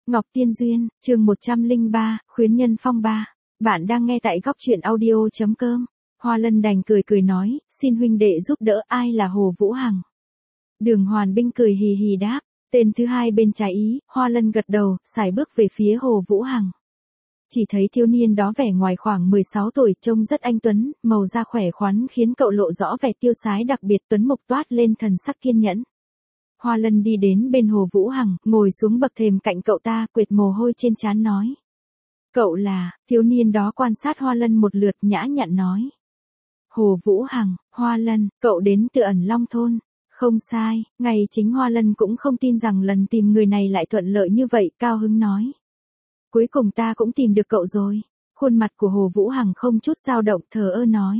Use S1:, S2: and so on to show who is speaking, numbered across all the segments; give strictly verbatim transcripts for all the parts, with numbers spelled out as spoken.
S1: Ngọc Tiên Duyên, chương một trăm lẻ ba, Khuyến Nhân Phong ba. Bạn đang nghe tại góc truyện audio.com. Hoa Lân đành cười cười nói, xin huynh đệ giúp đỡ, ai là Hồ Vũ Hằng. Đường Hoàn Binh cười hì hì đáp, tên thứ hai bên trái ý. Hoa Lân gật đầu, sải bước về phía Hồ Vũ Hằng. Chỉ thấy thiếu niên đó vẻ ngoài khoảng mười sáu tuổi, trông rất anh tuấn, màu da khỏe khoắn khiến cậu lộ rõ vẻ tiêu sái đặc biệt, tuấn mục toát lên thần sắc kiên nhẫn. Hoa Lân đi đến bên Hồ Vũ Hằng, ngồi xuống bậc thềm cạnh cậu ta, quệt mồ hôi trên trán nói. Cậu là, thiếu niên đó quan sát Hoa Lân một lượt, nhã nhặn nói. Hồ Vũ Hằng, Hoa Lân, cậu đến từ Ẩn Long Thôn. Không sai, ngay chính Hoa Lân cũng không tin rằng lần tìm người này lại thuận lợi như vậy, cao hứng nói. Cuối cùng ta cũng tìm được cậu rồi. Khuôn mặt của Hồ Vũ Hằng không chút dao động, thờ ơ nói.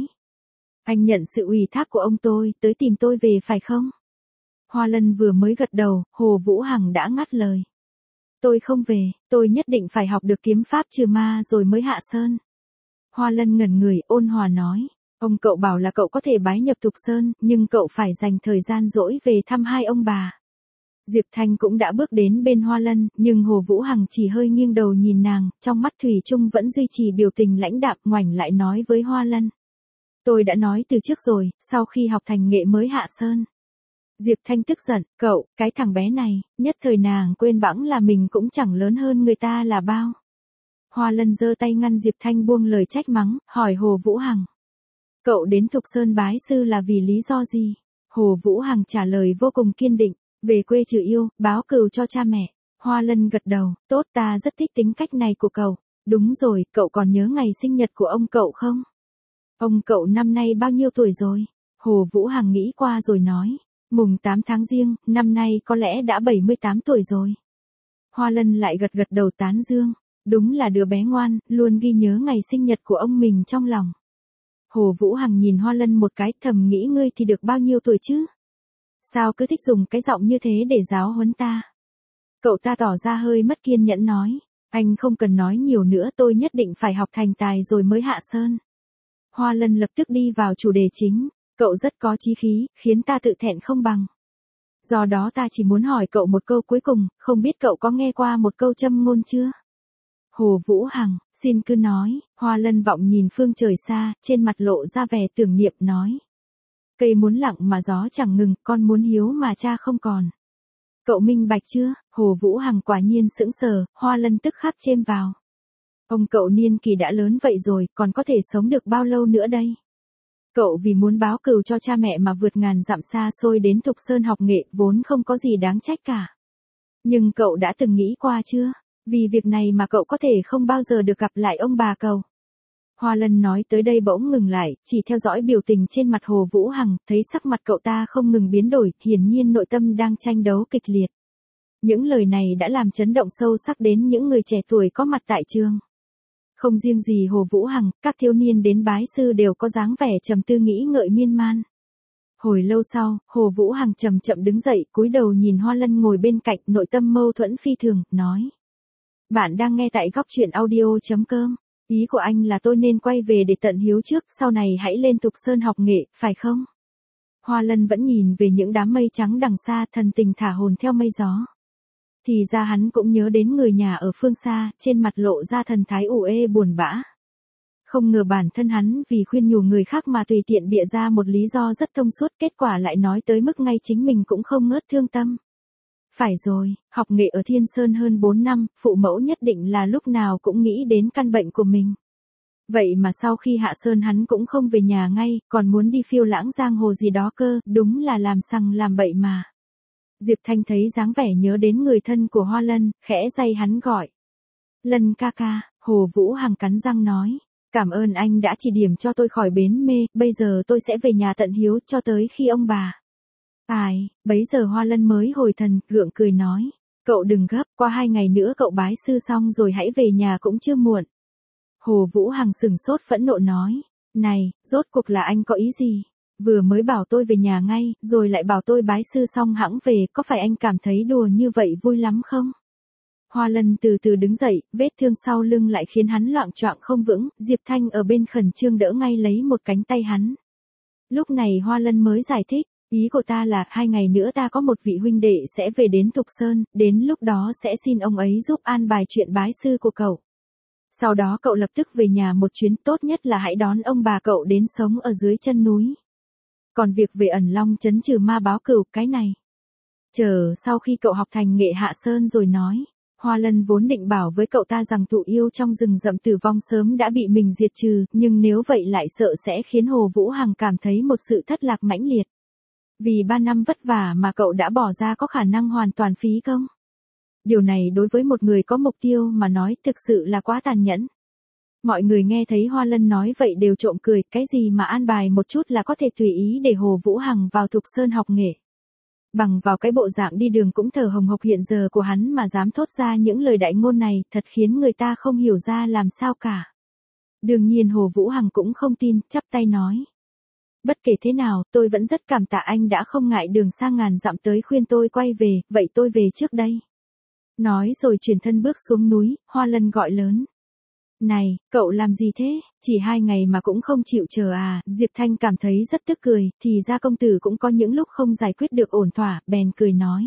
S1: Anh nhận sự ủy thác của ông tôi, tới tìm tôi về phải không? Hoa Lân vừa mới gật đầu, Hồ Vũ Hằng đã ngắt lời. Tôi không về, tôi nhất định phải học được kiếm pháp trừ ma rồi mới hạ sơn. Hoa Lân ngẩn người, ôn hòa nói. Ông cậu bảo là cậu có thể bái nhập Thục Sơn, nhưng cậu phải dành thời gian rỗi về thăm hai ông bà. Diệp Thanh cũng đã bước đến bên Hoa Lân, nhưng Hồ Vũ Hằng chỉ hơi nghiêng đầu nhìn nàng, trong mắt thủy chung vẫn duy trì biểu tình lãnh đạm, ngoảnh lại nói với Hoa Lân. Tôi đã nói từ trước rồi, sau khi học thành nghệ mới hạ sơn. Diệp Thanh tức giận, cậu, cái thằng bé này, nhất thời nàng quên bẵng là mình cũng chẳng lớn hơn người ta là bao. Hoa Lân giơ tay ngăn Diệp Thanh buông lời trách mắng, hỏi Hồ Vũ Hằng. Cậu đến Thục Sơn bái sư là vì lý do gì? Hồ Vũ Hằng trả lời vô cùng kiên định, về quê trừ yêu, báo cừu cho cha mẹ. Hoa Lân gật đầu, tốt, ta rất thích tính cách này của cậu. Đúng rồi, cậu còn nhớ ngày sinh nhật của ông cậu không? Ông cậu năm nay bao nhiêu tuổi rồi? Hồ Vũ Hằng nghĩ qua rồi nói. Mùng tám tháng Giêng, năm nay có lẽ đã bảy mươi tám tuổi rồi. Hoa Lân lại gật gật đầu tán dương. Đúng là đứa bé ngoan, luôn ghi nhớ ngày sinh nhật của ông mình trong lòng. Hồ Vũ Hằng nhìn Hoa Lân một cái, thầm nghĩ ngươi thì được bao nhiêu tuổi chứ? Sao cứ thích dùng cái giọng như thế để giáo huấn ta? Cậu ta tỏ ra hơi mất kiên nhẫn nói. Anh không cần nói nhiều nữa, tôi nhất định phải học thành tài rồi mới hạ sơn. Hoa Lân lập tức đi vào chủ đề chính. Cậu rất có chí khí, khiến ta tự thẹn không bằng. Do đó ta chỉ muốn hỏi cậu một câu cuối cùng, không biết cậu có nghe qua một câu châm ngôn chưa? Hồ Vũ Hằng, xin cứ nói. Hoa Lân vọng nhìn phương trời xa, trên mặt lộ ra vẻ tưởng niệm nói. Cây muốn lặng mà gió chẳng ngừng, con muốn hiếu mà cha không còn. Cậu minh bạch chưa? Hồ Vũ Hằng quả nhiên sững sờ, Hoa Lân tức khắc chêm vào. Ông cậu niên kỳ đã lớn vậy rồi, còn có thể sống được bao lâu nữa đây? Cậu vì muốn báo cừu cho cha mẹ mà vượt ngàn dặm xa xôi đến Thục Sơn học nghệ, vốn không có gì đáng trách cả. Nhưng cậu đã từng nghĩ qua chưa? Vì việc này mà cậu có thể không bao giờ được gặp lại ông bà cậu. Hoa Lân nói tới đây bỗng ngừng lại, chỉ theo dõi biểu tình trên mặt Hồ Vũ Hằng, thấy sắc mặt cậu ta không ngừng biến đổi, hiển nhiên nội tâm đang tranh đấu kịch liệt. Những lời này đã làm chấn động sâu sắc đến những người trẻ tuổi có mặt tại trường. Không riêng gì Hồ Vũ Hằng, các thiếu niên đến bái sư đều có dáng vẻ trầm tư nghĩ ngợi miên man. Hồi lâu sau, Hồ Vũ Hằng chậm chậm đứng dậy, cúi đầu nhìn Hoa Lân ngồi bên cạnh, nội tâm mâu thuẫn phi thường, nói. Bạn đang nghe tại góc truyện audio.com. Ý của anh là tôi nên quay về để tận hiếu trước, sau này hãy lên Thục Sơn học nghệ, phải không? Hoa Lân vẫn nhìn về những đám mây trắng đằng xa, thần tình thả hồn theo mây gió. Thì ra hắn cũng nhớ đến người nhà ở phương xa, trên mặt lộ ra thần thái ủ ê buồn bã. Không ngờ bản thân hắn vì khuyên nhủ người khác mà tùy tiện bịa ra một lý do rất thông suốt, kết quả lại nói tới mức ngay chính mình cũng không ngớt thương tâm. Phải rồi, học nghệ ở Thiên Sơn hơn bốn năm, phụ mẫu nhất định là lúc nào cũng nghĩ đến căn bệnh của mình. Vậy mà sau khi hạ sơn hắn cũng không về nhà ngay, còn muốn đi phiêu lãng giang hồ gì đó cơ, đúng là làm sằng làm bậy mà. Diệp Thanh thấy dáng vẻ nhớ đến người thân của Hoa Lân, khẽ day hắn gọi. Lân ca ca, Hồ Vũ Hằng cắn răng nói. Cảm ơn anh đã chỉ điểm cho tôi khỏi bến mê, bây giờ tôi sẽ về nhà tận hiếu cho tới khi ông bà. Ai, bấy giờ Hoa Lân mới hồi thần, gượng cười nói. Cậu đừng gấp, qua hai ngày nữa cậu bái sư xong rồi hãy về nhà cũng chưa muộn. Hồ Vũ Hằng sừng sốt phẫn nộ nói. Này, rốt cuộc là anh có ý gì? Vừa mới bảo tôi về nhà ngay, rồi lại bảo tôi bái sư xong hẵng về, có phải anh cảm thấy đùa như vậy vui lắm không? Hoa Lân từ từ đứng dậy, vết thương sau lưng lại khiến hắn loạng choạng không vững, Diệp Thanh ở bên khẩn trương đỡ ngay lấy một cánh tay hắn. Lúc này Hoa Lân mới giải thích, Ý của ta là, hai ngày nữa ta có một vị huynh đệ sẽ về đến Thục Sơn, đến lúc đó sẽ xin ông ấy giúp an bài chuyện bái sư của cậu. Sau đó cậu lập tức về nhà một chuyến, tốt nhất là hãy đón ông bà cậu đến sống ở dưới chân núi. Còn việc về ẩn long trấn trừ ma báo cừu, cái này. Chờ sau khi cậu học thành nghệ hạ sơn rồi nói. Hoa Lân vốn định bảo với cậu ta rằng tụ yêu trong rừng rậm tử vong sớm đã bị mình diệt trừ, nhưng nếu vậy lại sợ sẽ khiến Hồ Vũ Hằng cảm thấy một sự thất lạc mãnh liệt. Vì ba năm vất vả mà cậu đã bỏ ra có khả năng hoàn toàn phí công. Điều này đối với một người có mục tiêu mà nói thực sự là quá tàn nhẫn. Mọi người nghe thấy Hoa Lân nói vậy đều trộm cười, cái gì mà an bài một chút là có thể tùy ý để Hồ Vũ Hằng vào Thục Sơn học nghệ. Bằng vào cái bộ dạng đi đường cũng thở hồng hộc hiện giờ của hắn mà dám thốt ra những lời đại ngôn này, thật khiến người ta không hiểu ra làm sao cả. Đương nhiên Hồ Vũ Hằng cũng không tin, chắp tay nói. Bất kể thế nào, tôi vẫn rất cảm tạ anh đã không ngại đường xa ngàn dặm tới khuyên tôi quay về, vậy tôi về trước đây. Nói rồi chuyển thân bước xuống núi, Hoa Lân gọi lớn. Này, cậu làm gì thế, chỉ hai ngày mà cũng không chịu chờ à, Diệp Thanh cảm thấy rất tức cười, thì ra công tử cũng có những lúc không giải quyết được ổn thỏa, bèn cười nói.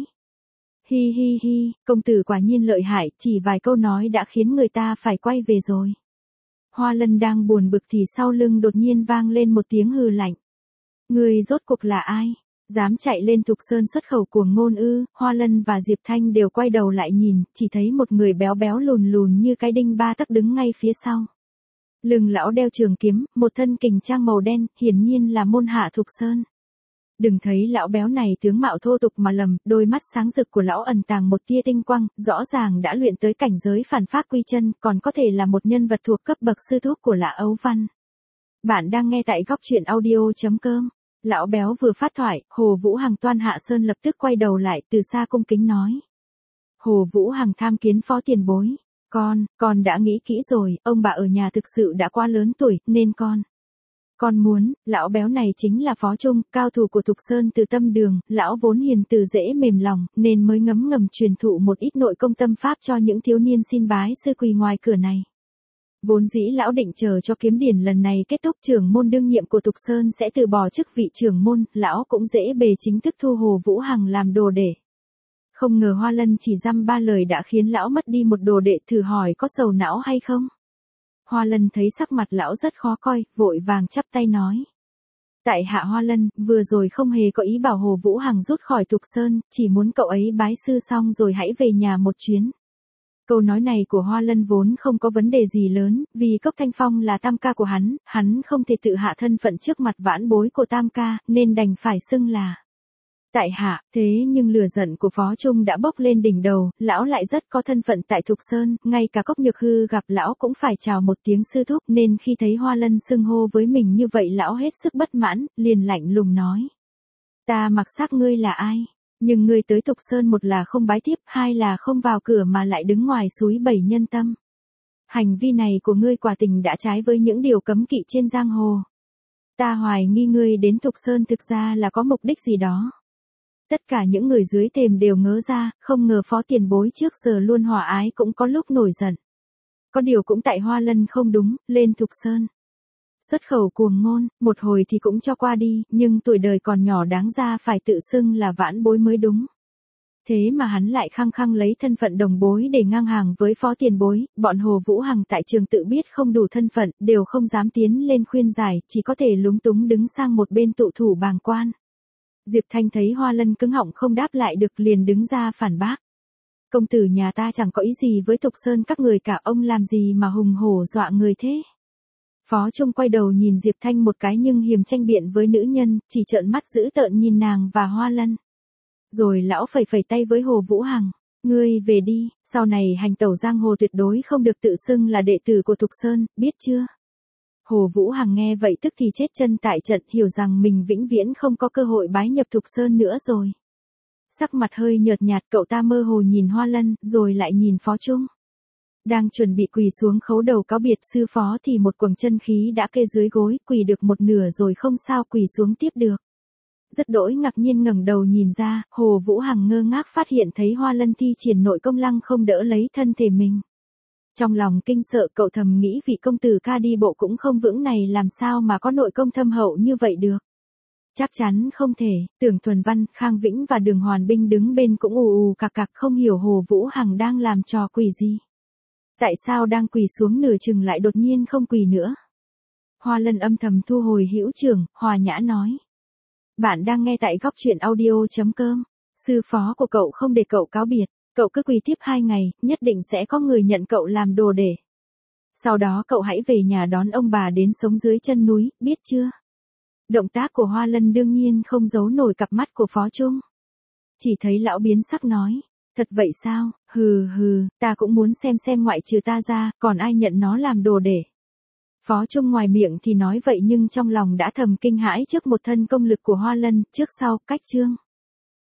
S1: Hi hi hi, công tử quả nhiên lợi hại, chỉ vài câu nói đã khiến người ta phải quay về rồi. Hoa Lân đang buồn bực thì sau lưng đột nhiên vang lên một tiếng hừ lạnh. Người rốt cuộc là ai? Dám chạy lên Thục Sơn xuất khẩu cuồng ngôn ư? Hoa Lân và Diệp Thanh đều quay đầu lại nhìn, chỉ thấy một người béo béo lùn lùn như cái đinh ba tấc đứng ngay phía sau. Lưng lão đeo trường kiếm, một thân kình trang màu đen, hiển nhiên là môn hạ Thục Sơn. Đừng thấy lão béo này tướng mạo thô tục mà lầm, đôi mắt sáng rực của lão ẩn tàng một tia tinh quang, rõ ràng đã luyện tới cảnh giới phản pháp quy chân, còn có thể là một nhân vật thuộc cấp bậc sư thúc của Lã Ấu Văn. Bạn đang nghe tại góc truyện audio chấm com. Lão béo vừa phát thoại, Hồ Vũ Hằng toan hạ sơn lập tức quay đầu lại, từ xa cung kính nói. Hồ Vũ Hằng tham kiến phó tiền bối. Con, con đã nghĩ kỹ rồi, ông bà ở nhà thực sự đã quá lớn tuổi, nên con. Con muốn, lão béo này chính là Phó Trung, cao thủ của Thục Sơn từ tâm đường, lão vốn hiền từ dễ mềm lòng, nên mới ngấm ngầm truyền thụ một ít nội công tâm pháp cho những thiếu niên xin bái sư quỳ ngoài cửa này. Vốn dĩ lão định chờ cho kiếm điển lần này kết thúc, trưởng môn đương nhiệm của Thục Sơn sẽ từ bỏ chức vị trưởng môn, lão cũng dễ bề chính thức thu Hồ Vũ Hằng làm đồ đệ. Không ngờ Hoa Lân chỉ dăm ba lời đã khiến lão mất đi một đồ đệ, thử hỏi có sầu não hay không? Hoa Lân thấy sắc mặt lão rất khó coi, vội vàng chắp tay nói. Tại hạ Hoa Lân, vừa rồi không hề có ý bảo Hồ Vũ Hằng rút khỏi Thục Sơn, chỉ muốn cậu ấy bái sư xong rồi hãy về nhà một chuyến. Câu nói này của Hoa Lân vốn không có vấn đề gì lớn, vì Cốc Thanh Phong là tam ca của hắn, hắn không thể tự hạ thân phận trước mặt vãn bối của tam ca, nên đành phải xưng là tại hạ. Thế nhưng lửa giận của Phó Trung đã bốc lên đỉnh đầu, lão lại rất có thân phận tại Thục Sơn, ngay cả Cốc Nhược Hư gặp lão cũng phải chào một tiếng sư thúc, nên khi thấy Hoa Lân xưng hô với mình như vậy lão hết sức bất mãn, liền lạnh lùng nói. Ta mặc xác ngươi là ai? Nhưng ngươi tới Thục Sơn một là không bái tiếp, hai là không vào cửa mà lại đứng ngoài suối bảy nhân tâm. Hành vi này của ngươi quả tình đã trái với những điều cấm kỵ trên giang hồ. Ta hoài nghi ngươi đến Thục Sơn thực ra là có mục đích gì đó. Tất cả những người dưới thềm đều ngớ ra, không ngờ Phó tiền bối trước giờ luôn hòa ái cũng có lúc nổi giận. Có điều cũng tại Hoa Lân không đúng, lên Thục Sơn. Xuất khẩu cuồng ngôn, một hồi thì cũng cho qua đi, nhưng tuổi đời còn nhỏ đáng ra phải tự xưng là vãn bối mới đúng. Thế mà hắn lại khăng khăng lấy thân phận đồng bối để ngang hàng với Phó tiền bối, bọn Hồ Vũ Hằng tại trường tự biết không đủ thân phận, đều không dám tiến lên khuyên giải, chỉ có thể lúng túng đứng sang một bên tụ thủ bàng quan. Diệp Thanh thấy Hoa Lân cứng họng không đáp lại được liền đứng ra phản bác. Công tử nhà ta chẳng có ý gì với Thục Sơn các người cả, ông làm gì mà hùng hổ dọa người thế? Phó Trung quay đầu nhìn Diệp Thanh một cái nhưng hiềm tranh biện với nữ nhân, chỉ trợn mắt dữ tợn nhìn nàng và Hoa Lân. Rồi lão phẩy phẩy tay với Hồ Vũ Hằng, ngươi về đi, sau này hành tẩu giang hồ tuyệt đối không được tự xưng là đệ tử của Thục Sơn, biết chưa? Hồ Vũ Hằng nghe vậy tức thì chết chân tại trận, hiểu rằng mình vĩnh viễn không có cơ hội bái nhập Thục Sơn nữa rồi. Sắc mặt hơi nhợt nhạt, cậu ta mơ hồ nhìn Hoa Lân, rồi lại nhìn Phó Trung. Đang chuẩn bị quỳ xuống khấu đầu cáo biệt sư phó thì một quầng chân khí đã kê dưới gối, quỳ được một nửa rồi không sao quỳ xuống tiếp được. Rất đỗi ngạc nhiên ngẩng đầu nhìn ra, Hồ Vũ Hằng ngơ ngác phát hiện thấy Hoa Lân thi triển nội công lăng không đỡ lấy thân thể mình. Trong lòng kinh sợ, cậu thầm nghĩ vị công tử ca đi bộ cũng không vững này làm sao mà có nội công thâm hậu như vậy được. Chắc chắn không thể, Tưởng Thuần Văn, Khang Vĩnh và Đường Hoàn Binh đứng bên cũng ù ù cạc cạc không hiểu Hồ Vũ Hằng đang làm trò quỷ gì. Tại sao đang quỳ xuống nửa chừng lại đột nhiên không quỳ nữa? Hoa Lân âm thầm thu hồi hữu trưởng, hòa nhã nói. Bạn đang nghe tại góc truyện audio.com. Sư phó của cậu không để cậu cáo biệt, cậu cứ quỳ tiếp hai ngày, nhất định sẽ có người nhận cậu làm đồ để. Sau đó cậu hãy về nhà đón ông bà đến sống dưới chân núi, biết chưa? Động tác của Hoa Lân đương nhiên không giấu nổi cặp mắt của Phó Trung. Chỉ thấy lão biến sắc nói, thật vậy sao, hừ hừ, ta cũng muốn xem xem ngoại trừ ta ra, còn ai nhận nó làm đồ để. Phó Trung ngoài miệng thì nói vậy nhưng trong lòng đã thầm kinh hãi trước một thân công lực của Hoa Lân, trước sau, cách chương.